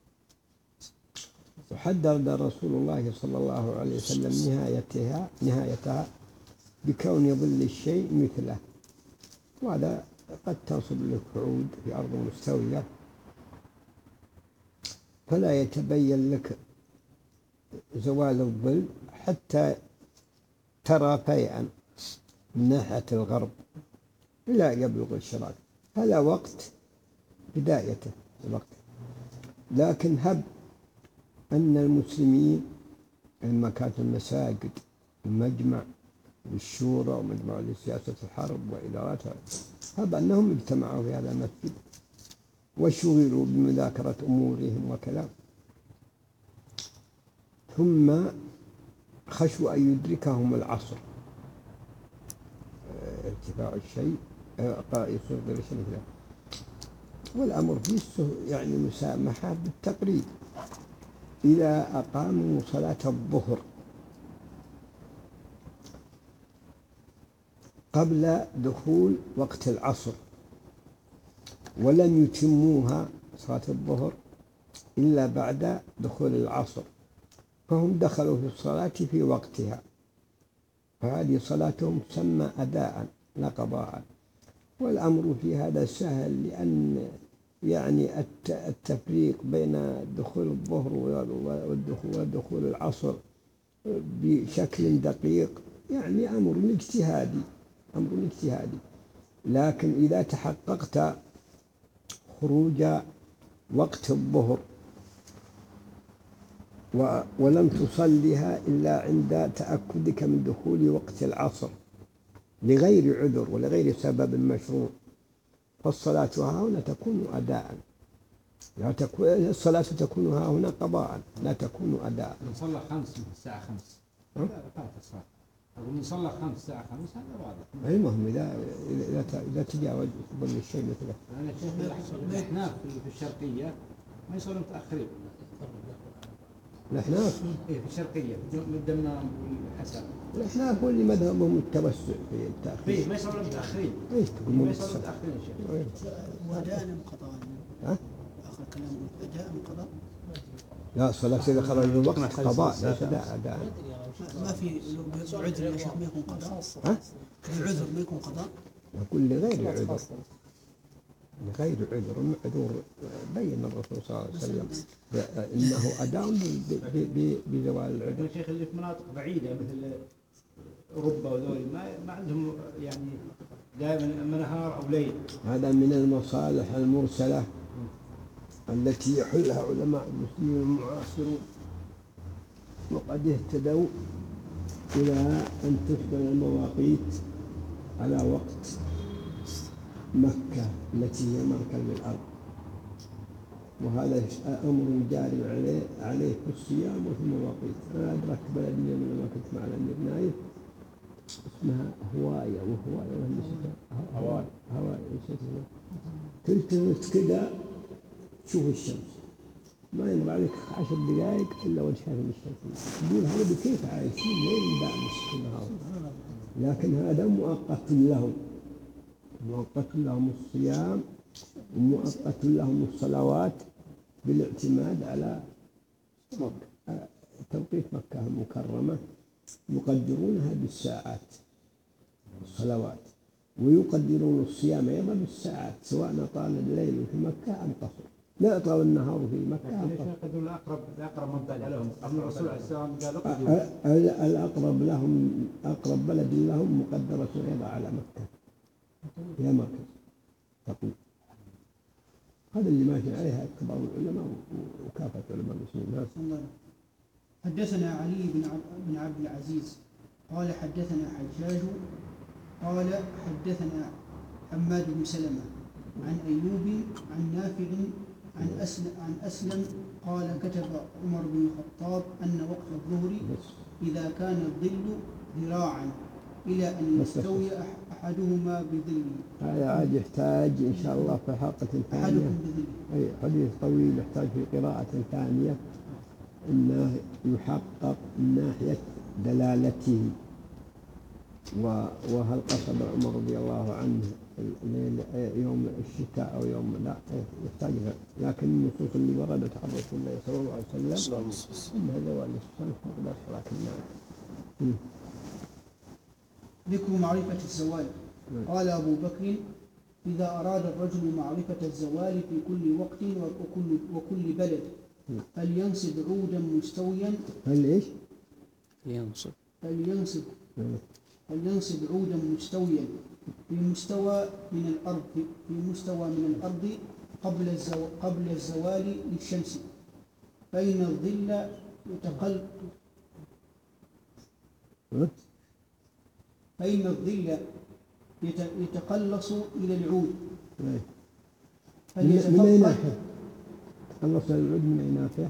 وحدد رسول الله صلى الله عليه وسلم نهايتها نهايتها بكون ظل الشيء مثله، وهذا قد تصل للقعود في أرض مستوية فلا يتبين لك زوال الظل حتى ترى فيئا من ناحية الغرب لا يبلغ الشراك، هذا وقت بدايته الوقت. لكن هب أن المسلمين لما كانت المساجد المجمع للشورى ومجمع لسياسة الحرب وإدارتها، هب أنهم اجتمعوا في هذا المسجد وشغلوا بمذاكرة أمورهم وكذا، ثم خشوا أن يدركهم العصر، ارتفاع الشيء يصير بالشيء، والأمر فيه يعني مسامحة بالتقريب. إذا أقاموا صلاة الظهر قبل دخول وقت العصر ولم يتموها صلاة الظهر إلا بعد دخول العصر، فهم دخلوا في الصلاة في وقتها، فهذه صلاتهم تسمى أداء لا قضاء. والأمر في هذا سهل، لأن يعني الت- التفريق بين دخول الظهر والدخول ودخول العصر بشكل دقيق يعني أمر اجتهادي أمر اجتهادي لكن إذا تحققت خروج وقت الظهر ولم تصلها إلا عند تأكدك من دخول وقت العصر لغير عذر ولغير سبب مشروع فالصلاة ها هنا تكون أداء لا تكون الصلاة تكون ها هنا قضاء لا تكون أداء. نصلى خمس من الساعة خمس. ها؟ فات الصلاة. أقول نصلى خمس الساعة خمس هذا واضح. المهم إذا إذا إذا تجاوز ظل الشيء مثله. أنا شوف الأحناف في الشرقية ما يصلون متأخرين. الأحناف إيه في الشرقية من الدمام والحسن. الأحناف هو اللي مذهبهم التوسع في التأخير. إيه ما يصلون متأخرين. إيش تقول ما مو يصلون متأخرين يا شيخ. وأداء أم قضاء؟ ها؟ آخر كلام أداء أم قضاء؟ لا صلاة إذا خرج الوقت قضاء ليس أداء أداء. ما في عذر يا شيخ ما يكون قضاء؟ ها؟ العذر ما يكون قضاء؟ نقول لغير عذر لغير عذر عذور بين الرسول صلى الله عليه وسلم إنه أداء ب- ب- ب- بزوال العذر. يا شيخ اللي في مناطق بعيدة مثل أوروبا وذول ما ما عندهم يعني دائما إما نهار أو ليل. هذا من المصالح المرسلة التي يحلها علماء المسلمين المعاصرون وقد اهتدوا إلى أن تشمل المواقيت على وقت مكة التي هي مركز الأرض وهذا أمر جاري عليه عليه في الصيام وفي المواقيت. أنا أدركت بلدية من لما كنت مع الأمير نايف اسمها هواية وهواية ولا هواية هواية ايش اسمها تلتفت كده تشوف الشمس ما يمر عليك عشر دقائق إلا وانت شايف الشمس تقول هذا بكيف عايشين ليل دامس في النهار لكن هذا مؤقت لهم مؤقت لهم الصيام ومؤقت لهم الصلوات بالاعتماد على توقيت مكة المكرمة يقدرونها بالساعات الصلوات ويقدرون الصيام أيضا بالساعات سواء طال الليل في مكة أم قصر لا طال النهار في مكة أم قصر. يقولون الأقرب الأقرب منطقة لهم أن الرسول عليه السلام قال الأقرب لهم أقرب بلد لهم مقدرة أيضا على مكة هي مركز تقول هذا اللي ماشي عليها كبار العلماء وكافة علماء المسلمين. الله. حدثنا علي بن عبد بن عبد العزيز قال حدثنا حجاج قال حدثنا حماد بن سلمة عن أيوب عن نافع عن أسلم, عن أسلم قال كتب عمر بن الخطاب أن وقت الظهر إذا كان الظل ذراعا إلى أن يستوي أحدهما بظله. هذا عاد يحتاج إن شاء الله في حلقة ثانية أحدكم بظله. أي حديث طويل يحتاج في قراءة ثانية أنه يحقق من ناحية دلالته وهل قصد عمر رضي الله عنه يوم الشتاء أو يوم لا يحتاج لكن النصوص اللي وردت عن رسول الله صلى الله عليه وسلم إنها زوال الشمس مقدار صلاة النار. ذكر معرفة الزوال. قال أبو بكر إذا أراد الرجل معرفة الزوال في كل وقت وكل, وكل بلد فلينصب عودا مستويا. هل إيش؟ ينصب فلينصب فلينصب عودا مستويا في مستوى من الأرض في مستوى من الأرض قبل الزو قبل الزوال للشمس فإن الظل يتقل فإن الظل يتقلص إلى العود من أي ناحية؟ تقلص إلى العود من أي ناحية؟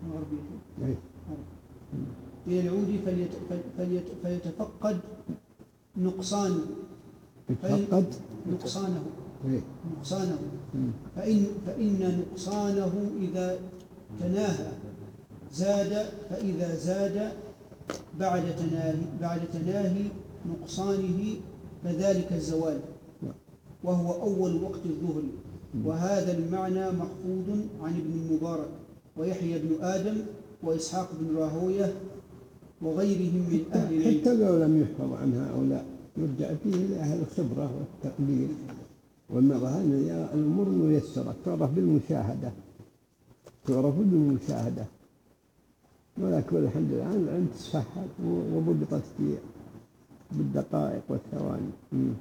إلى العود فليت فليت فيتفقد نقصانه يتفقد نقصانه نقصانه فإن فإن نقصانه إذا تناهى زاد فإذا زاد بعد تناهي بعد تناهي نقصانه فذلك الزوال وهو أول وقت الظهر. وهذا المعنى محفوظ عن ابن المبارك ويحيى بن آدم وإسحاق بن راهوية وغيرهم من أهل العلم. حتى لو لم يحفظ عن هؤلاء يرجع فيه لأهل الخبرة والتقدير والمظاهر الأمور ميسرة تعرف بالمشاهدة تعرف بالمشاهدة، ولكن الحمد لله العلم تسهل وضبطت بالدقائق والثواني.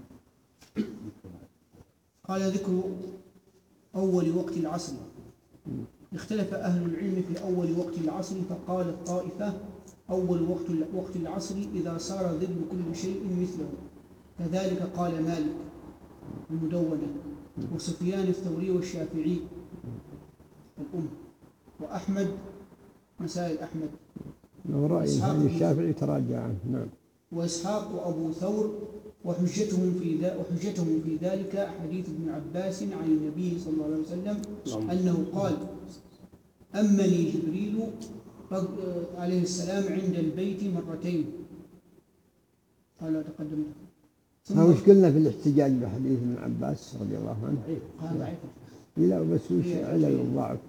قال ذكر أول وقت العصر. اختلف أهل العلم في أول وقت العصر، فقال الطائفة أول وقت وقت العصر إذا صار ظل كل شيء مثله، كذلك قال مالك المدونة وسفيان الثوري والشافعي الأم وأحمد مسائل أحمد ورأي الشافعي تراجع عنه. نعم. وإسحاق وأبو ثور وحجتهم في ذا وحجتهم في ذلك حديث ابن عباس عن النبي صلى الله عليه وسلم أنه قال: أمني جبريل عليه السلام عند البيت مرتين. قال تقدم. ثم وش قلنا في الاحتجاج بحديث ابن عباس رضي الله عنه؟ قال ضعيف. لا بس وش علل الضعف؟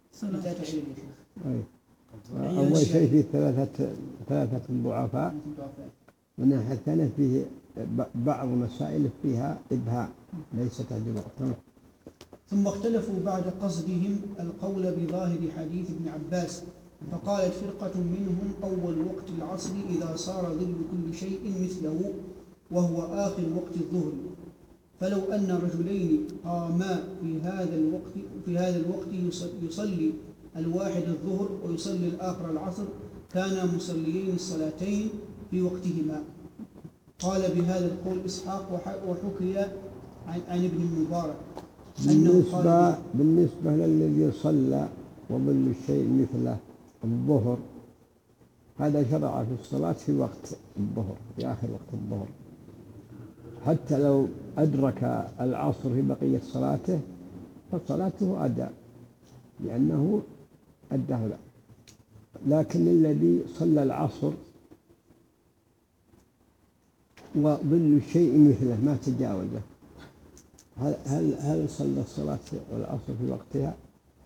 أول شيء فيه ثلاثة ثلاثة ضعفاء، والناحية الثانية فيه بعض مسائل فيها إبهام ليست بمعتمدة. ثم اختلفوا بعد قصدهم القول بظاهر حديث ابن عباس، فقالت فرقة منهم أول وقت العصر إذا صار ظل كل شيء مثله وهو آخر وقت الظهر، فلو أن رجلين قاما في هذا الوقت في هذا الوقت يصلي الواحد الظهر ويصلي الآخر العصر كانا مصليين الصلاتين في وقتهما. قال بهذا القول إسحاق، وحكي عن, عن ابن المبارك أنه بالنسبة, قال بالنسبة للذي صلى وظل الشيء مثله الظهر، هذا شرع في الصلاة في وقت الظهر في آخر وقت الظهر، حتى لو أدرك العصر في بقية صلاته فصلاته أداء لأنه أداه له. لكن الذي صلى العصر وظل الشيء مثله ما تجاوزه، هل هل هل صلى الصلاة والعصر في وقتها؟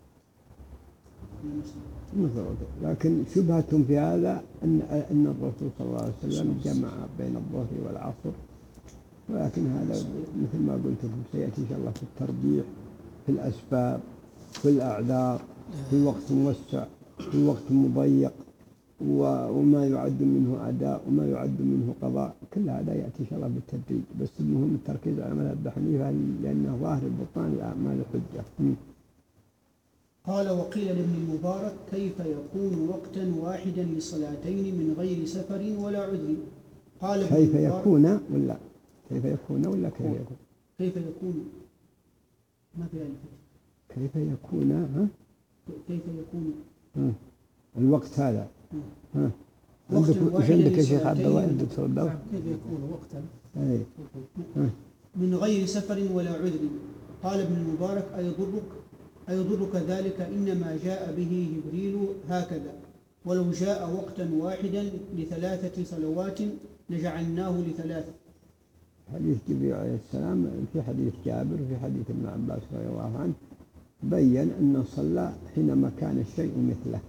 مثل. لكن شبهة في هذا أن أن الرسول صلى الله عليه وسلم جمع بين الظهر والعصر، ولكن هذا مثل ما قلت لكم سيأتي إن شاء الله في الترجيح في الأسباب في الأعذار في وقت موسع في وقت مضيق وما يعد منه أداء وما يعد منه قضاء، كل هذا يأتي إن شاء الله بالتدريج، بس المهم التركيز على مذهب أبي حنيفة لأنه ظاهر البطلان الأعمال حجة. قال وقيل لابن المبارك: كيف يكون وقتا واحدا للصلاتين من غير سفر ولا عذر؟ قال كيف يكون ولا كيف يكون ولا كيف يكون كيف يكون ما في ألف كيف يكون ها كيف يكون ها الوقت هذا ها وقت عندك عندك يا شيخ عبد الله الدكتور الدور كيف يكون وقتا اي من غير سفر ولا عذر؟ قال ابن المبارك: أيضرك أيضرك ذلك؟ إنما جاء به جبريل هكذا، ولو جاء وقتا واحدا لثلاثة صلوات لجعلناه لثلاث. حديث جبريل عليه السلام في حديث جابر وفي حديث ابن عباس رضي الله عنه بين أن صلى حينما كان الشيء مثله،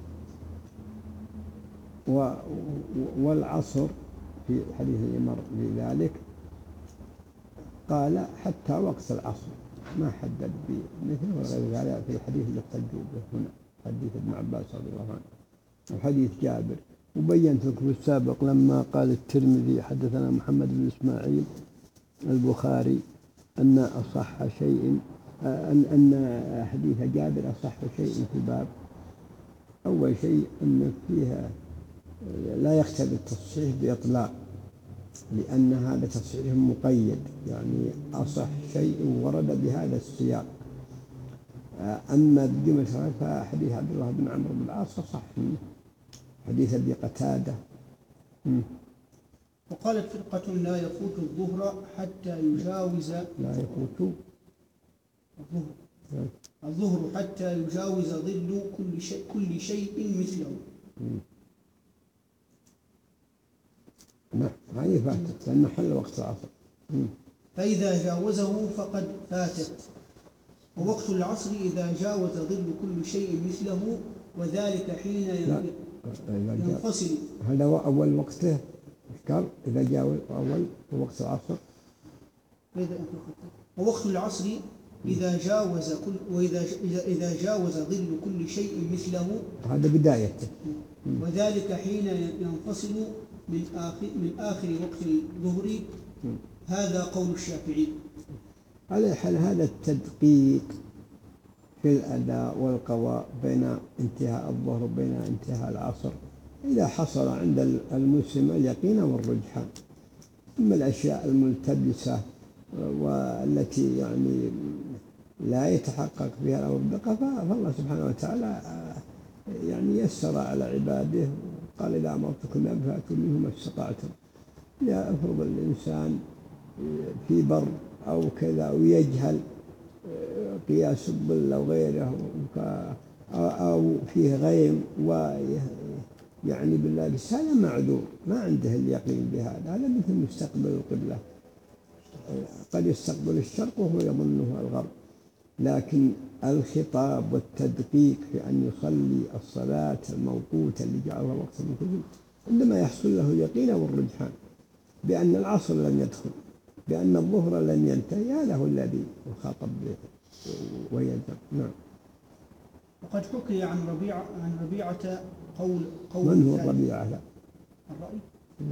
والعصر في حديث الإمر لذلك قال حتى وقت العصر، ما حدد بمثل وغير ذلك في الحديث اللي احتجوا به هنا حديث ابن عباس رضي الله عنه وحديث جابر. وبينت لكم السابق لما قال الترمذي حدثنا محمد بن إسماعيل البخاري أن أصح شيء أن أن حديث جابر أصح شيء في الباب. أول شيء أن فيها لا يختلف التصحيح بإطلاق، لأن هذا تصحيح مقيد، يعني أصح شيء ورد بهذا السياق. أما بجملة فحديث عبد الله بن عمرو بن العاص صح منه، حديث أبي قتادة. وقالت فرقة: لا يفوت الظهر حتى يجاوز لا يفوت الظهر الظهر حتى يجاوز ظل كل شيء كل شيء مثله. نعم هذه فاتت لأنه حل وقت العصر. فإذا جاوزه فقد فاتت. ووقت العصر إذا جاوز ظل كل شيء مثله، وذلك حين ينفصل. هذا أول وقته قال إذا جاوز أول وقت العصر. إذا ووقت العصر إذا جاوز كل وإذا إذا إذا جاوز ظل كل شيء مثله، هذا بدايته. وذلك حين ينفصل من آخر من آخر وقت الظهر. هذا قول الشافعي. على حال هذا التدقيق في الأداء والقضاء بين انتهاء الظهر وبين انتهاء العصر إذا حصل عند المسلم اليقين والرجحان. أما الأشياء الملتبسة والتي يعني لا يتحقق فيها الأمر بدقة فالله سبحانه وتعالى يعني يسر على عباده، قال إذا أمرتكم فأتوا منه ما استطعتم. لا أفرض الإنسان في بر أو كذا ويجهل قياس الظل أو غيره أو فيه غيم ويعني بالله بس هذا معذور، ما عنده اليقين بهذا. هذا مثل مستقبل القبلة، قد يستقبل الشرق وهو يظنه الغرب. لكن الخطاب والتدقيق في أن يصلي الصلاة الموقوتة اللي جعلها وقت المنتظم عندما يحصل له اليقين والرجحان بأن العصر لن يدخل، بأن الظهر لن ينتهي، هذا هو الذي يخاطب به ويلزم. نعم. وقد حكي عن ربيعة عن ربيعة قول قول من هو الربيعة؟ لا الرأي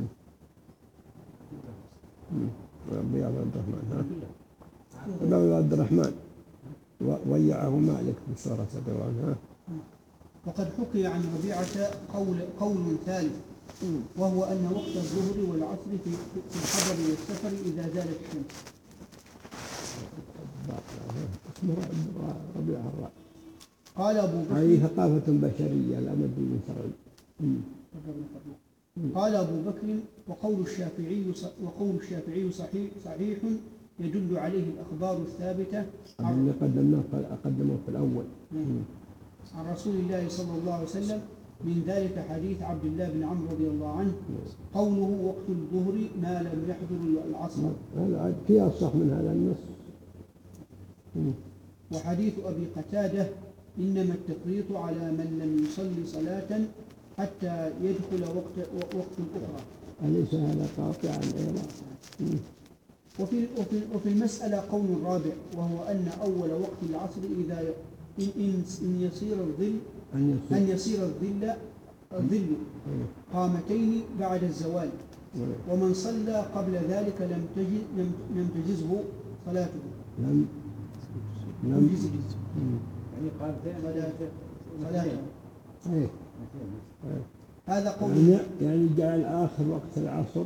ربيعة عبد الرحمن. ها عبد الرحمن وضيعه مالك بسورة الدوام. وقد حكي عن ربيعة قول قول ثالث، وهو أن وقت الظهر والعصر في في الحضر والسفر إذا زالت الشمس. اسمه ربيعة الرأي. قال أبو بكر هذه ثقافة بشرية لا بد من شرع. قال أبو بكر وقول الشافعي وقول الشافعي صحيح صحيح يدل عليه الأخبار الثابتة اللي قدمناه قدمه في الأول عن رسول الله صلى الله عليه وسلم، من ذلك حديث عبد الله بن عمرو رضي الله عنه قوله وقت الظهر ما لم يحضر العصر. هذا في أصح من هذا النص. وحديث أبي قتادة إنما التفريط على من لم يصلي صلاة حتى يدخل وقت وقت الأخرى. أليس هذا قاطعا أيضا؟ وفي وفي وفي المسألة قول رابع، وهو أن أول وقت العصر إذا إن إن, إن يصير الظل أن يصير, أن يصير الظل الظل قامتين بعد الزوال، ومن صلى قبل ذلك لم تجز لم, لم تجزه صلاته. لم لم تجزه يعني قامتين صلاته. إيه. هذا قول يعني, يعني جعل آخر وقت العصر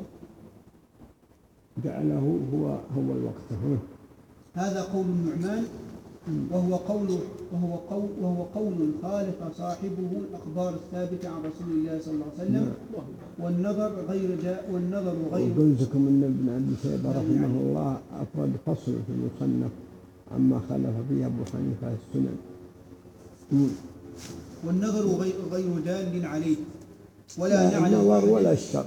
جعله هو هو الوقت. هذا قول النعمان، وهو قول وهو قول وهو قول خالف صاحبه الأخبار الثابتة عن رسول الله صلى الله عليه وسلم. والنظر غير جاء والنظر غير. قلت لكم أن ابن أبي شيبة رحمه الله أفرد فصل في المصنف عما خالف فيه أبو حنيفة السنن. والنظر غير غير دال عليه، ولا نعلم النظر ولا الشر.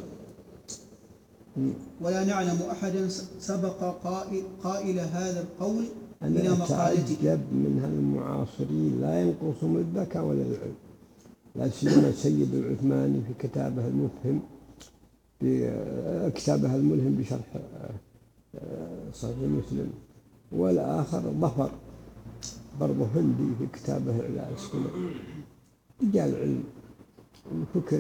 ولا نعلم أحدا سبق قائل, قائل هذا القول إلى أنا مقالته. أتعجب من هالمعاصرين لا ينقصهم الذكاء ولا العلم، لا سيما سيد العثماني في كتابه المفهم في كتابه الملهم بشرح صحيح مسلم، والآخر ظفر برضه هندي في كتابه إعلاء السنة. رجال علم وفكر،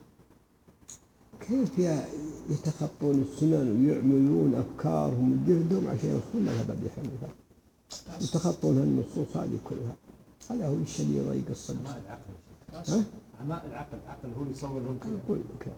كيف يتخطون السنن ويعملون أفكارهم وجهدهم عشان يوصلون مذهب أبي حنيفة، يتخطون هالنصوص هذه كلها. هذا هو الشيء يضيق الصدر. ها؟ عماء العقل، العقل هو اللي يصور لهم كذا.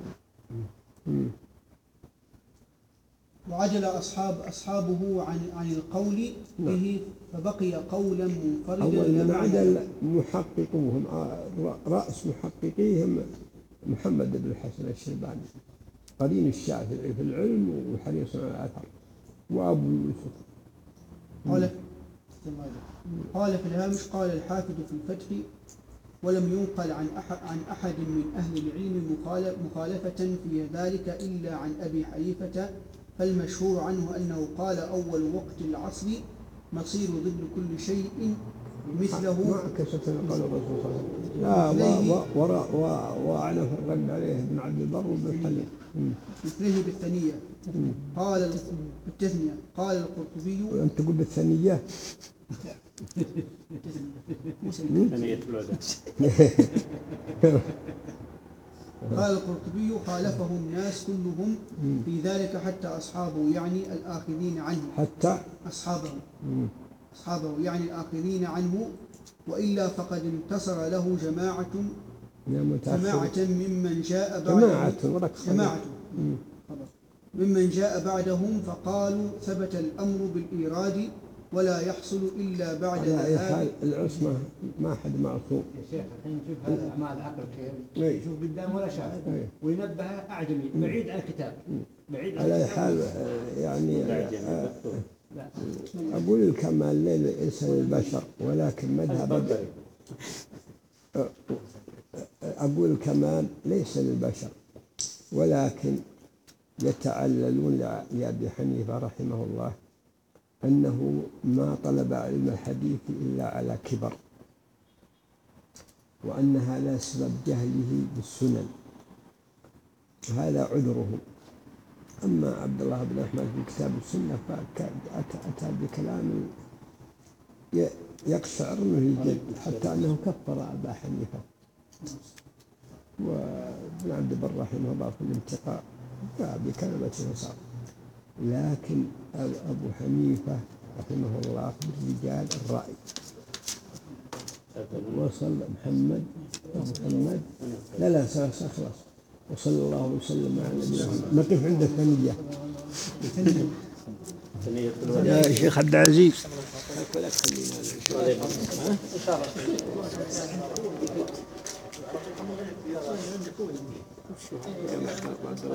وعجل أصحاب أصحابه عن عن القول به، فبقي قولا منفردا. أولا عدل محققوهم، رأس محققيهم محمد بن الحسن الشيباني قرين الشافعي في العلم وحريص على الأثر، وأبو يوسف. قال قال في الهامش قال الحافظ في الفتح: ولم ينقل عن أحد عن أحد من أهل العلم مخالفة في ذلك إلا عن أبي حنيفة، فالمشهور عنه أنه قال أول وقت العصر مصير ظل كل شيء مثله ما عكستنا قول الرسول صلى الله عليه وسلم. لا و- و- ورا و- وأعنف الرد عليه ابن عبد البر وابن حليم. مثله بالثنية. قال ال- بالتثنية. قال القرطبي وأنت تقول بالثنية. ثانية الوداع. قال القرطبي خالفه الناس كلهم في ذلك حتى أصحابه يعني الآخذين عنه حتى أصحابه مم. أصحابه يعني الآخذين عنه، وإلا فقد انتصر له جماعة يا متأخر. جماعة ممن جاء بعدهم جماعة ورك جماعة مم. ممن جاء بعدهم فقالوا ثبت الأمر بالإيراد ولا يحصل إلا بعد على أي ذهاب. حال العصمة ما حد معصوم. يا شيخ الحين شوف هذا أعمال عقل كيف إيه. يشوف قدام ولا شاف إيه. وينبه أعجمي بعيد عن الكتاب بعيد عن على أي الكتاب. حال آه، يعني آه، لا. أقول الكمال ليس للبشر ولكن مذهب البربري. أقول الكمال ليس للبشر ولكن يتعللون لأبي حنيفة رحمه الله أنه ما طلب علم الحديث إلا على كبر، وأن هذا سبب جهله بالسنن، هذا عذره. أما عبد الله بن أحمد في كتاب السنة فأتى بكلام يقشعر منه الجلد حتى أنه كفر أبا حنيفة. وابن عبد البر رحمه الله في الانتقاء جاء بكلمة نصارى، لكن أبو حنيفة رحمه الله بالرجال الرأي. وصل محمد محمد لا لا خلاص خلاص. وصلى الله وسلم على نبينا محمد. نقف عند الثانية. ثانية الوداع. يا شيخ عبد العزيز. إن شاء الله.